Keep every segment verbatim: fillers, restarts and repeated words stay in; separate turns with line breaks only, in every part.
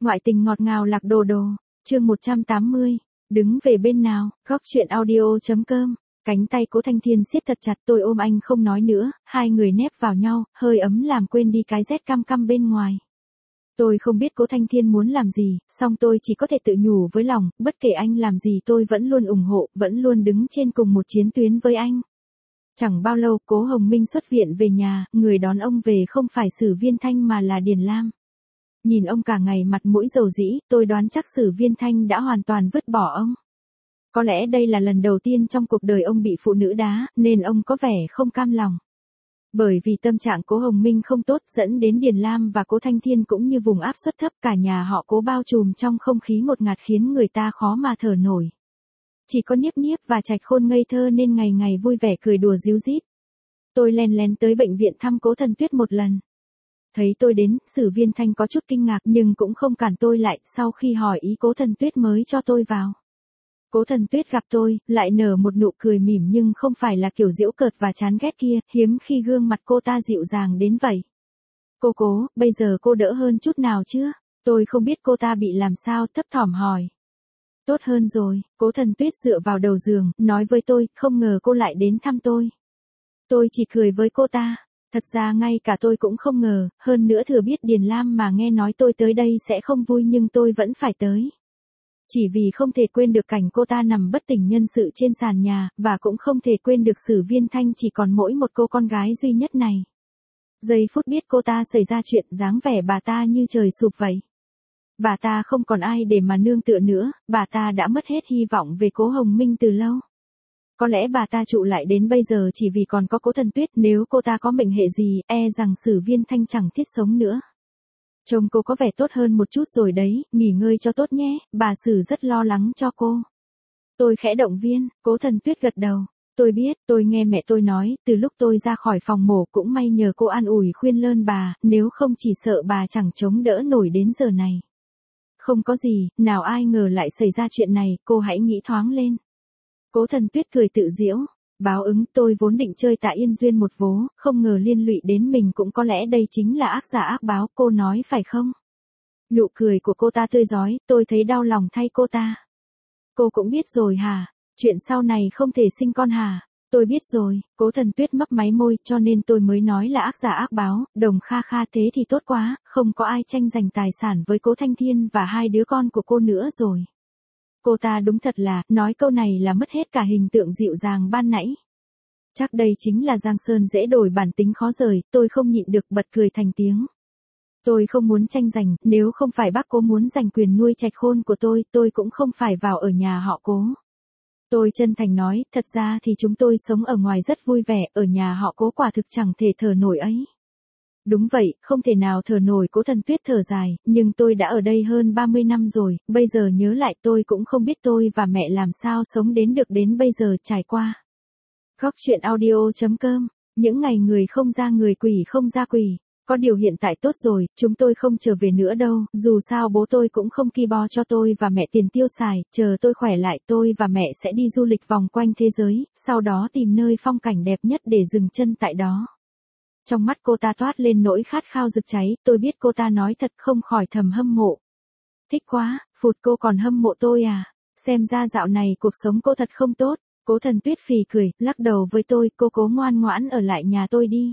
Ngoại tình ngọt ngào lạc đồ đồ, chương một trăm tám mươi, đứng về bên nào, góc chuyện audio.com. Cánh tay Cố Thanh Thiên siết thật chặt, tôi ôm anh không nói nữa, hai người nép vào nhau, hơi ấm làm quên đi cái rét căm căm bên ngoài. Tôi không biết Cố Thanh Thiên muốn làm gì, song tôi chỉ có thể tự nhủ với lòng, bất kể anh làm gì tôi vẫn luôn ủng hộ, vẫn luôn đứng trên cùng một chiến tuyến với anh. Chẳng bao lâu, Cố Hồng Minh xuất viện về nhà, người đón ông về không phải Sử Viên Thanh mà là Điền Lam. Nhìn ông cả ngày mặt mũi dầu dĩ, tôi đoán chắc Sử Viên Thanh đã hoàn toàn vứt bỏ ông. Có lẽ đây là lần đầu tiên trong cuộc đời ông bị phụ nữ đá, nên ông có vẻ không cam lòng. Bởi vì tâm trạng Cố Hồng Minh không tốt dẫn đến Điền Lam và Cố Thanh Thiên cũng như vùng áp suất thấp, cả nhà họ Cố bao trùm trong không khí ngột ngạt khiến người ta khó mà thở nổi. Chỉ có Niếp Niếp và Trạch Khôn ngây thơ nên ngày ngày vui vẻ cười đùa ríu rít. Tôi len lén tới bệnh viện thăm Cố Thần Tuyết một lần. Thấy tôi đến, Sử Viên Thanh có chút kinh ngạc nhưng cũng không cản tôi lại, sau khi hỏi ý Cố Thần Tuyết mới cho tôi vào. Cố Thần Tuyết gặp tôi, lại nở một nụ cười mỉm nhưng không phải là kiểu giễu cợt và chán ghét kia, hiếm khi gương mặt cô ta dịu dàng đến vậy. Cô Cố, bây giờ cô đỡ hơn chút nào chưa? Tôi không biết cô ta bị làm sao, thấp thỏm hỏi. Tốt hơn rồi, Cố Thần Tuyết dựa vào đầu giường, nói với tôi, không ngờ cô lại đến thăm tôi. Tôi chỉ cười với cô ta. Thật ra ngay cả tôi cũng không ngờ, hơn nữa thừa biết Điền Lam mà nghe nói tôi tới đây sẽ không vui nhưng tôi vẫn phải tới. Chỉ vì không thể quên được cảnh cô ta nằm bất tỉnh nhân sự trên sàn nhà, và cũng không thể quên được Sử Viên Thanh chỉ còn mỗi một cô con gái duy nhất này. Giây phút biết cô ta xảy ra chuyện, dáng vẻ bà ta như trời sụp vậy. Bà ta không còn ai để mà nương tựa nữa, bà ta đã mất hết hy vọng về Cố Hồng Minh từ lâu. Có lẽ bà ta trụ lại đến bây giờ chỉ vì còn có Cố Thần Tuyết, nếu cô ta có mệnh hệ gì, e rằng Sử Viên Thanh chẳng thiết sống nữa. Trông cô có vẻ tốt hơn một chút rồi đấy, nghỉ ngơi cho tốt nhé, bà Sử rất lo lắng cho cô. Tôi khẽ động viên, Cố Thần Tuyết gật đầu. Tôi biết, tôi nghe mẹ tôi nói, từ lúc tôi ra khỏi phòng mổ cũng may nhờ cô an ủi khuyên lơn bà, nếu không chỉ sợ bà chẳng chống đỡ nổi đến giờ này. Không có gì, nào ai ngờ lại xảy ra chuyện này, cô hãy nghĩ thoáng lên. Cố Thần Tuyết cười tự giễu. Báo ứng, tôi vốn định chơi Tạ Yên Duyên một vố, không ngờ liên lụy đến mình, cũng có lẽ đây chính là ác giả ác báo, cô nói phải không? Nụ cười của cô ta tươi rói, tôi thấy đau lòng thay cô ta. Cô cũng biết rồi hả? Chuyện sau này không thể sinh con hả? Tôi biết rồi, Cố Thần Tuyết mấp máy môi, cho nên tôi mới nói là ác giả ác báo, Đồng Kha Kha thế thì tốt quá, không có ai tranh giành tài sản với Cố Thanh Thiên và hai đứa con của cô nữa rồi. Cô ta đúng thật là, nói câu này là mất hết cả hình tượng dịu dàng ban nãy. Chắc đây chính là Giang Sơn dễ đổi bản tính khó rời, tôi không nhịn được bật cười thành tiếng. Tôi không muốn tranh giành, nếu không phải bác Cố muốn giành quyền nuôi Trạch Khôn của tôi, tôi cũng không phải vào ở nhà họ Cố. Tôi chân thành nói, thật ra thì chúng tôi sống ở ngoài rất vui vẻ, ở nhà họ Cố quả thực chẳng thể thở nổi ấy. Đúng vậy, không thể nào thở nổi, Cố Thần Tuyết thở dài, nhưng tôi đã ở đây hơn ba mươi năm rồi, bây giờ nhớ lại tôi cũng không biết tôi và mẹ làm sao sống đến được đến bây giờ trải qua. Góc chuyện audio.com, những ngày người không ra người quỷ không ra quỷ. Có điều hiện tại tốt rồi, chúng tôi không trở về nữa đâu, dù sao bố tôi cũng không ki bo cho tôi và mẹ tiền tiêu xài, chờ tôi khỏe lại tôi và mẹ sẽ đi du lịch vòng quanh thế giới, sau đó tìm nơi phong cảnh đẹp nhất để dừng chân tại đó. Trong mắt cô ta toát lên nỗi khát khao rực cháy, tôi biết cô ta nói thật, không khỏi thầm hâm mộ. Thích quá, phụt, cô còn hâm mộ tôi à? Xem ra dạo này cuộc sống cô thật không tốt. Cố Thần Tuyết phì cười, lắc đầu với tôi, cô Cố ngoan ngoãn ở lại nhà tôi đi.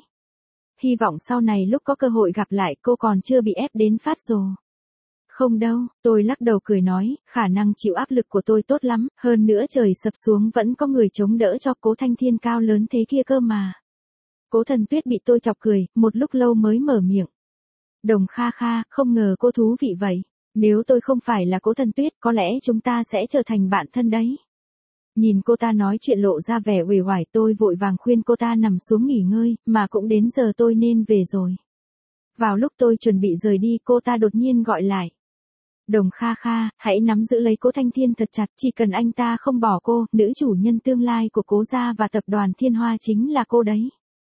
Hy vọng sau này lúc có cơ hội gặp lại cô còn chưa bị ép đến phát rồ. Không đâu, tôi lắc đầu cười nói, khả năng chịu áp lực của tôi tốt lắm, hơn nữa trời sập xuống vẫn có người chống đỡ cho, Cố Thanh Thiên cao lớn thế kia cơ mà. Cố Thần Tuyết bị tôi chọc cười, một lúc lâu mới mở miệng. Đồng Kha Kha, không ngờ cô thú vị vậy. Nếu tôi không phải là Cố Thần Tuyết, có lẽ chúng ta sẽ trở thành bạn thân đấy. Nhìn cô ta nói chuyện lộ ra vẻ uể oải, tôi vội vàng khuyên cô ta nằm xuống nghỉ ngơi, mà cũng đến giờ tôi nên về rồi. Vào lúc tôi chuẩn bị rời đi, cô ta đột nhiên gọi lại. Đồng Kha Kha, hãy nắm giữ lấy Cố Thanh Thiên thật chặt, chỉ cần anh ta không bỏ cô, nữ chủ nhân tương lai của Cố gia và tập đoàn Thiên Hoa chính là cô đấy.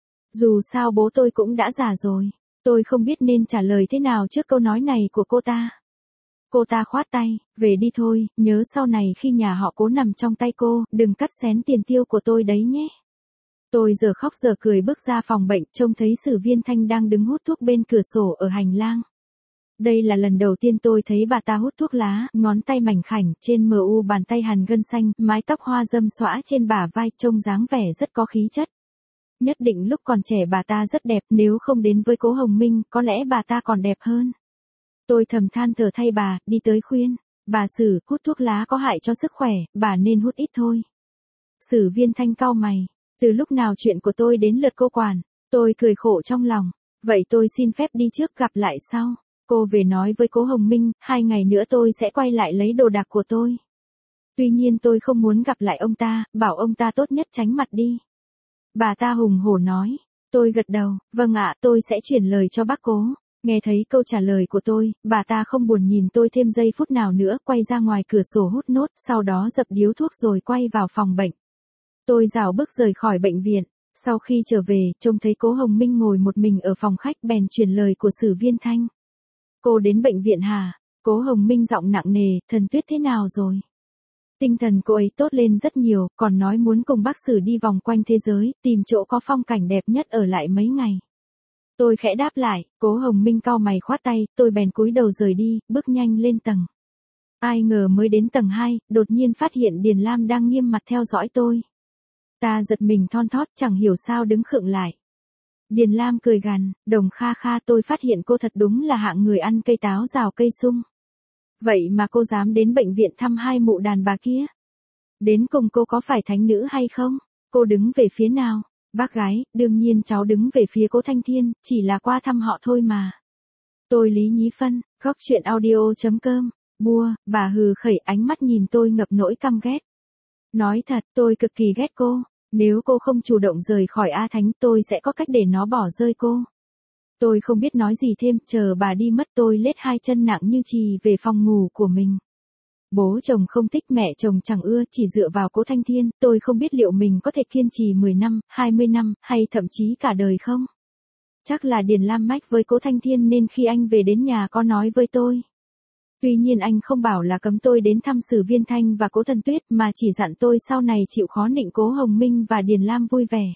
Dù sao bố tôi cũng đã già rồi, tôi không biết nên trả lời thế nào trước câu nói này của cô ta. Cô ta khoát tay, về đi thôi, nhớ sau này khi nhà họ Cố nằm trong tay cô, đừng cắt xén tiền tiêu của tôi đấy nhé. Tôi giờ khóc giờ cười bước ra phòng bệnh, trông thấy Sử Viên Thanh đang đứng hút thuốc bên cửa sổ ở hành lang. Đây là lần đầu tiên tôi thấy bà ta hút thuốc lá, ngón tay mảnh khảnh, trên mờ u bàn tay hằn gân xanh, mái tóc hoa râm xõa trên bả vai, trông dáng vẻ rất có khí chất. Nhất định lúc còn trẻ bà ta rất đẹp, nếu không đến với Cố Hồng Minh, có lẽ bà ta còn đẹp hơn. Tôi thầm than thở thay bà, đi tới khuyên. Bà Sử, hút thuốc lá có hại cho sức khỏe, bà nên hút ít thôi. Sử Viên Thanh cau mày. Từ lúc nào chuyện của tôi đến lượt cô quản? Tôi cười khổ trong lòng. Vậy tôi xin phép đi trước, gặp lại sau. Cô về nói với Cố Hồng Minh, hai ngày nữa tôi sẽ quay lại lấy đồ đạc của tôi. Tuy nhiên tôi không muốn gặp lại ông ta, bảo ông ta tốt nhất tránh mặt đi. Bà ta hùng hổ nói. Tôi gật đầu, vâng ạ, tôi sẽ chuyển lời cho bác Cố. Nghe thấy câu trả lời của tôi, bà ta không buồn nhìn tôi thêm giây phút nào nữa, quay ra ngoài cửa sổ hút nốt, sau đó dập điếu thuốc rồi quay vào phòng bệnh. Tôi rảo bước rời khỏi bệnh viện. Sau khi trở về, trông thấy Cố Hồng Minh ngồi một mình ở phòng khách, bèn truyền lời của Sử Viên Thanh. Cô đến bệnh viện hả? Cố Hồng Minh giọng nặng nề, Thần Tuyết thế nào rồi? Tinh thần cô ấy tốt lên rất nhiều, còn nói muốn cùng bác Sử đi vòng quanh thế giới, tìm chỗ có phong cảnh đẹp nhất ở lại mấy ngày. Tôi khẽ đáp lại, Cố Hồng Minh cau mày khoát tay, tôi bèn cúi đầu rời đi, bước nhanh lên tầng. Ai ngờ mới đến tầng hai, đột nhiên phát hiện Điền Lam đang nghiêm mặt theo dõi tôi. Ta giật mình thon thót, chẳng hiểu sao đứng khựng lại. Điền Lam cười gằn, Đồng Kha Kha, tôi phát hiện cô thật đúng là hạng người ăn cây táo rào cây sung. Vậy mà cô dám đến bệnh viện thăm hai mụ đàn bà kia. Đến cùng cô có phải thánh nữ hay không? Cô đứng về phía nào? Bác gái, đương nhiên cháu đứng về phía Cố Thanh Thiên, chỉ là qua thăm họ thôi mà. Tôi Lý Nhí Phân, góc truyện audio chấm com, bua, bà hừ khẩy, ánh mắt nhìn tôi ngập nỗi căm ghét. Nói thật, tôi cực kỳ ghét cô. Nếu cô không chủ động rời khỏi A Thánh, tôi sẽ có cách để nó bỏ rơi cô. Tôi không biết nói gì thêm, chờ bà đi mất tôi lết hai chân nặng như chì về phòng ngủ của mình. Bố chồng không thích, mẹ chồng chẳng ưa, chỉ dựa vào Cố Thanh Thiên, tôi không biết liệu mình có thể kiên trì mười năm, hai mươi năm, hay thậm chí cả đời không? Chắc là Điền Lam mách với Cố Thanh Thiên nên khi anh về đến nhà có nói với tôi. Tuy nhiên anh không bảo là cấm tôi đến thăm Sử Viên Thanh và Cố Thần Tuyết, mà chỉ dặn tôi sau này chịu khó nịnh Cố Hồng Minh và Điền Lam vui vẻ.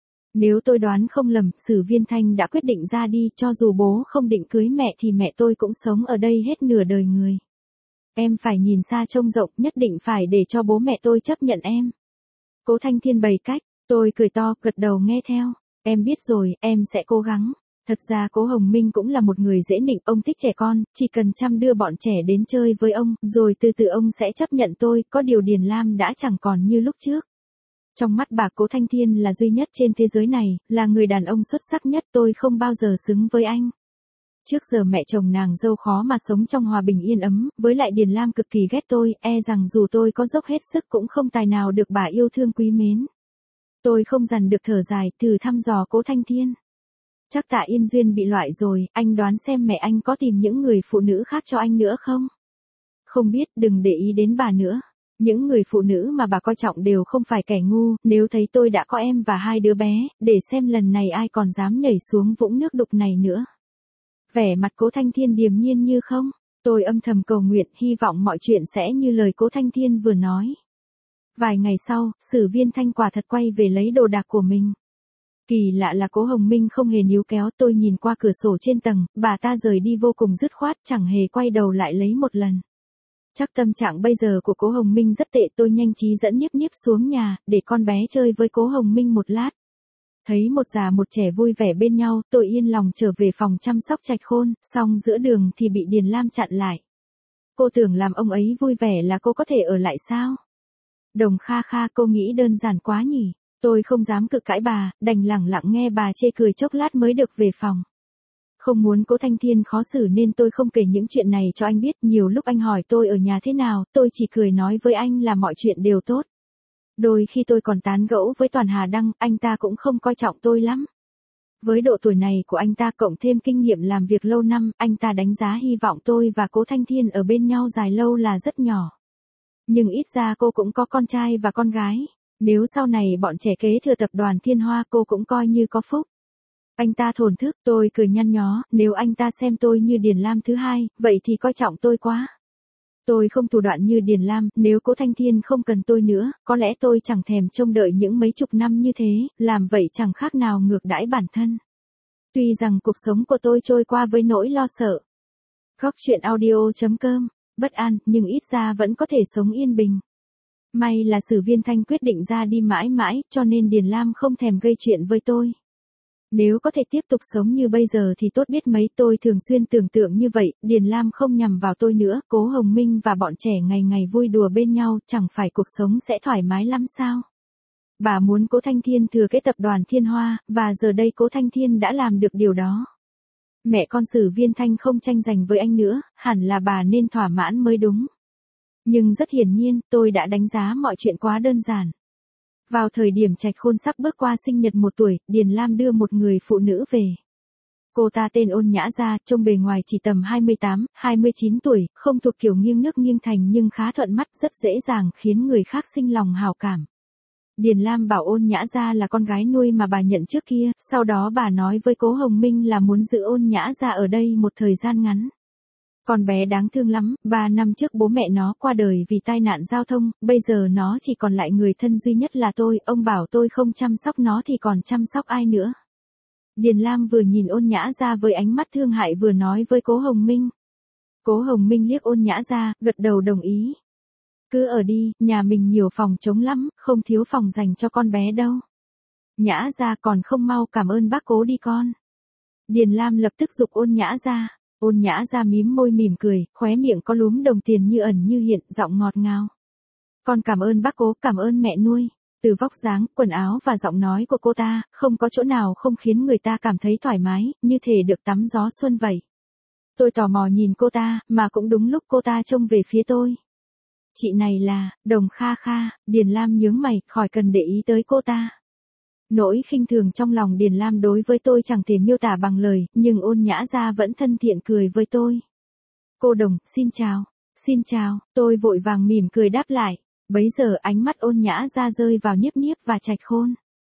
Nếu tôi đoán không lầm, Sử Viên Thanh đã quyết định ra đi, cho dù bố không định cưới mẹ thì mẹ tôi cũng sống ở đây hết nửa đời người. Em phải nhìn xa trông rộng, nhất định phải để cho bố mẹ tôi chấp nhận em. Cố Thanh Thiên bày cách, tôi cười to, gật đầu nghe theo. Em biết rồi, em sẽ cố gắng. Thật ra Cố Hồng Minh cũng là một người dễ nịnh, ông thích trẻ con, chỉ cần chăm đưa bọn trẻ đến chơi với ông, rồi từ từ ông sẽ chấp nhận tôi, có điều Điền Lam đã chẳng còn như lúc trước. Trong mắt bà, Cố Thanh Thiên là duy nhất trên thế giới này, là người đàn ông xuất sắc nhất, tôi không bao giờ xứng với anh. Trước giờ mẹ chồng nàng dâu khó mà sống trong hòa bình yên ấm, với lại Điền Lam cực kỳ ghét tôi, e rằng dù tôi có dốc hết sức cũng không tài nào được bà yêu thương quý mến. Tôi không dằn được thở dài, thử thăm dò Cố Thanh Thiên. Chắc Tạ Yên Duyên bị loại rồi, anh đoán xem mẹ anh có tìm những người phụ nữ khác cho anh nữa không? Không biết, đừng để ý đến bà nữa. Những người phụ nữ mà bà coi trọng đều không phải kẻ ngu, nếu thấy tôi đã có em và hai đứa bé, để xem lần này ai còn dám nhảy xuống vũng nước đục này nữa. Vẻ mặt Cố Thanh Thiên điềm nhiên như không, tôi âm thầm cầu nguyện, hy vọng mọi chuyện sẽ như lời Cố Thanh Thiên vừa nói. Vài ngày sau, Sử Viên Thanh quả thật quay về lấy đồ đạc của mình. Kỳ lạ là Cố Hồng Minh không hề níu kéo, tôi nhìn qua cửa sổ trên tầng, bà ta rời đi vô cùng dứt khoát, chẳng hề quay đầu lại lấy một lần. Chắc tâm trạng bây giờ của Cố Hồng Minh rất tệ, tôi nhanh trí dẫn Niếp Niếp xuống nhà, để con bé chơi với Cố Hồng Minh một lát. Thấy một già một trẻ vui vẻ bên nhau, tôi yên lòng trở về phòng chăm sóc Trạch Khôn, xong giữa đường thì bị Điền Lam chặn lại. Cô tưởng làm ông ấy vui vẻ là cô có thể ở lại sao? Đồng Kha Kha, cô nghĩ đơn giản quá nhỉ? Tôi không dám cự cãi bà, đành lẳng lặng nghe bà chê cười chốc lát mới được về phòng. Không muốn Cố Thanh Thiên khó xử nên tôi không kể những chuyện này cho anh biết, nhiều lúc anh hỏi tôi ở nhà thế nào, tôi chỉ cười nói với anh là mọi chuyện đều tốt. Đôi khi tôi còn tán gẫu với Toàn Hà Đăng, anh ta cũng không coi trọng tôi lắm. Với độ tuổi này của anh ta cộng thêm kinh nghiệm làm việc lâu năm, anh ta đánh giá hy vọng tôi và Cố Thanh Thiên ở bên nhau dài lâu là rất nhỏ. Nhưng ít ra cô cũng có con trai và con gái. Nếu sau này bọn trẻ kế thừa tập đoàn Thiên Hoa, cô cũng coi như có phúc. Anh ta thổn thức, tôi cười nhăn nhó, nếu anh ta xem tôi như Điền Lam thứ hai, vậy thì coi trọng tôi quá. Tôi không thủ đoạn như Điền Lam, nếu Cố Thanh Thiên không cần tôi nữa, có lẽ tôi chẳng thèm trông đợi những mấy chục năm như thế, làm vậy chẳng khác nào ngược đãi bản thân. Tuy rằng cuộc sống của tôi trôi qua với nỗi lo sợ. Góc chuyện audio.com, bất an, nhưng ít ra vẫn có thể sống yên bình. May là Sử Viên Thanh quyết định ra đi mãi mãi, cho nên Điền Lam không thèm gây chuyện với tôi. Nếu có thể tiếp tục sống như bây giờ thì tốt biết mấy, tôi thường xuyên tưởng tượng như vậy, Điền Lam không nhằm vào tôi nữa, Cố Hồng Minh và bọn trẻ ngày ngày vui đùa bên nhau, chẳng phải cuộc sống sẽ thoải mái lắm sao? Bà muốn Cố Thanh Thiên thừa kế tập đoàn Thiên Hoa, và giờ đây Cố Thanh Thiên đã làm được điều đó. Mẹ con Sử Viên Thanh không tranh giành với anh nữa, hẳn là bà nên thỏa mãn mới đúng. Nhưng rất hiển nhiên, tôi đã đánh giá mọi chuyện quá đơn giản. Vào thời điểm Trạch Khôn sắp bước qua sinh nhật một tuổi, Điền Lam đưa một người phụ nữ về. Cô ta tên Ôn Nhã Gia, trông bề ngoài chỉ tầm hai mươi tám, hai mươi chín tuổi, không thuộc kiểu nghiêng nước nghiêng thành nhưng khá thuận mắt, rất dễ dàng khiến người khác sinh lòng hào cảm. Điền Lam bảo Ôn Nhã Gia là con gái nuôi mà bà nhận trước kia, sau đó bà nói với Cố Hồng Minh là muốn giữ Ôn Nhã Gia ở đây một thời gian ngắn. Con bé đáng thương lắm, ba năm trước bố mẹ nó qua đời vì tai nạn giao thông, bây giờ nó chỉ còn lại người thân duy nhất là tôi, ông bảo tôi không chăm sóc nó thì còn chăm sóc ai nữa. Điền Lam vừa nhìn Ôn Nhã Gia với ánh mắt thương hại vừa nói với Cố Hồng Minh. Cố Hồng Minh liếc Ôn Nhã Gia, gật đầu đồng ý. Cứ ở đi, nhà mình nhiều phòng trống lắm, không thiếu phòng dành cho con bé đâu. Nhã Gia còn không mau cảm ơn bác Cố đi con. Điền Lam lập tức giục Ôn Nhã Gia. Ôn Nhã Gia mím môi mỉm cười, khóe miệng có lúm đồng tiền như ẩn như hiện, giọng ngọt ngào. Con cảm ơn bác Cố, cảm ơn mẹ nuôi. Từ vóc dáng, quần áo và giọng nói của cô ta, không có chỗ nào không khiến người ta cảm thấy thoải mái, như thể được tắm gió xuân vậy. Tôi tò mò nhìn cô ta, mà cũng đúng lúc cô ta trông về phía tôi. Chị này là, Đồng Kha Kha, Điền Lam nhướng mày, khỏi cần để ý tới cô ta. Nỗi khinh thường trong lòng Điền Lam đối với tôi chẳng thể miêu tả bằng lời, nhưng Ôn Nhã Gia vẫn thân thiện cười với tôi. Cô Đồng, xin chào. Xin chào, tôi vội vàng mỉm cười đáp lại. Bấy giờ ánh mắt Ôn Nhã Gia rơi vào Nhiếp Nhiếp và Trạch Khôn.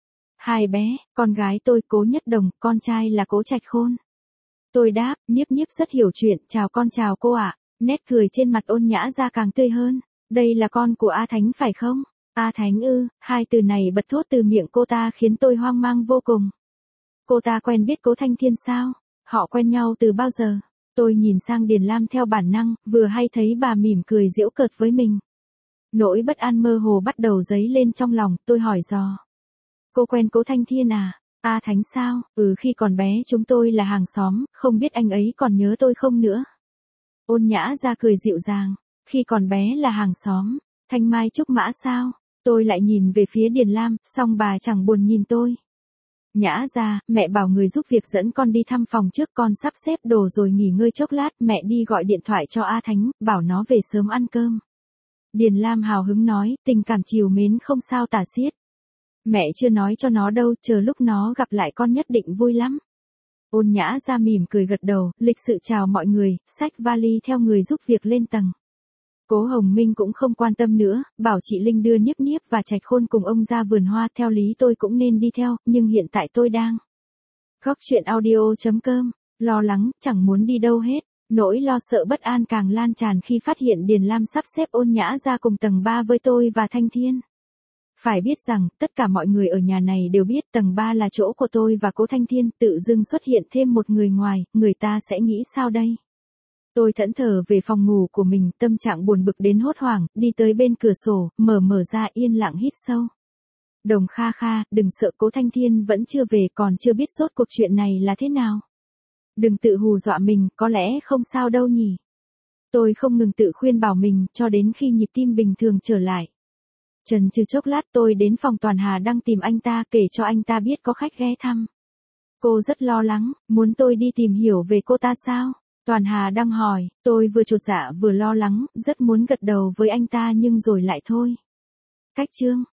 Hai bé, con gái tôi Cố Nhất Đồng, con trai là Cố Trạch Khôn. Tôi đáp, Nhiếp Nhiếp rất hiểu chuyện, chào con chào cô ạ. Nét cười trên mặt Ôn Nhã Gia càng tươi hơn. Đây là con của A Thánh phải không? A Thánh ư, hai từ này bật thốt từ miệng cô ta khiến tôi hoang mang vô cùng. Cô ta quen biết Cố Thanh Thiên sao? Họ quen nhau từ bao giờ? Tôi nhìn sang Điền Lam theo bản năng, vừa hay thấy bà mỉm cười giễu cợt với mình. Nỗi bất an mơ hồ bắt đầu dấy lên trong lòng, tôi hỏi dò. Cô quen Cố Thanh Thiên à? A Thánh sao? Ừ, khi còn bé chúng tôi là hàng xóm, không biết anh ấy còn nhớ tôi không nữa. Ôn Nhã Gia cười dịu dàng. Khi còn bé là hàng xóm, Thanh Mai Trúc Mã sao? Tôi lại nhìn về phía Điền Lam, song bà chẳng buồn nhìn tôi. Nhã Gia, mẹ bảo người giúp việc dẫn con đi thăm phòng trước, con sắp xếp đồ rồi nghỉ ngơi chốc lát, mẹ đi gọi điện thoại cho A Thánh, bảo nó về sớm ăn cơm. Điền Lam hào hứng nói, tình cảm trìu mến không sao tả xiết. Mẹ chưa nói cho nó đâu, chờ lúc nó gặp lại con nhất định vui lắm. Ôn Nhã Gia mỉm cười gật đầu, lịch sự chào mọi người, xách vali theo người giúp việc lên tầng. Cố Hồng Minh cũng không quan tâm nữa, bảo chị Linh đưa Nhiếp Nhiếp và Trạch Khôn cùng ông ra vườn hoa, theo lý tôi cũng nên đi theo, nhưng hiện tại tôi đang. Góc chuyện audio.com, lo lắng, chẳng muốn đi đâu hết, nỗi lo sợ bất an càng lan tràn khi phát hiện Điền Lam sắp xếp Ôn Nhã Gia cùng tầng ba với tôi và Thanh Thiên. Phải biết rằng, tất cả mọi người ở nhà này đều biết tầng ba là chỗ của tôi và Cố Thanh Thiên, tự dưng xuất hiện thêm một người ngoài, người ta sẽ nghĩ sao đây? Tôi thẫn thờ về phòng ngủ của mình, tâm trạng buồn bực đến hốt hoảng, đi tới bên cửa sổ, mở mở ra yên lặng hít sâu. Đồng Kha Kha, đừng sợ, Cố Thanh Thiên vẫn chưa về, còn chưa biết rốt cuộc chuyện này là thế nào. Đừng tự hù dọa mình, có lẽ không sao đâu nhỉ. Tôi không ngừng tự khuyên bảo mình, cho đến khi nhịp tim bình thường trở lại. Chần chừ chốc lát tôi đến phòng Toàn Hà đang tìm anh ta, kể cho anh ta biết có khách ghé thăm. Cô rất lo lắng, muốn tôi đi tìm hiểu về cô ta sao? Toàn Hà đang hỏi, tôi vừa chột dạ vừa lo lắng, rất muốn gật đầu với anh ta nhưng rồi lại thôi. Cách chương.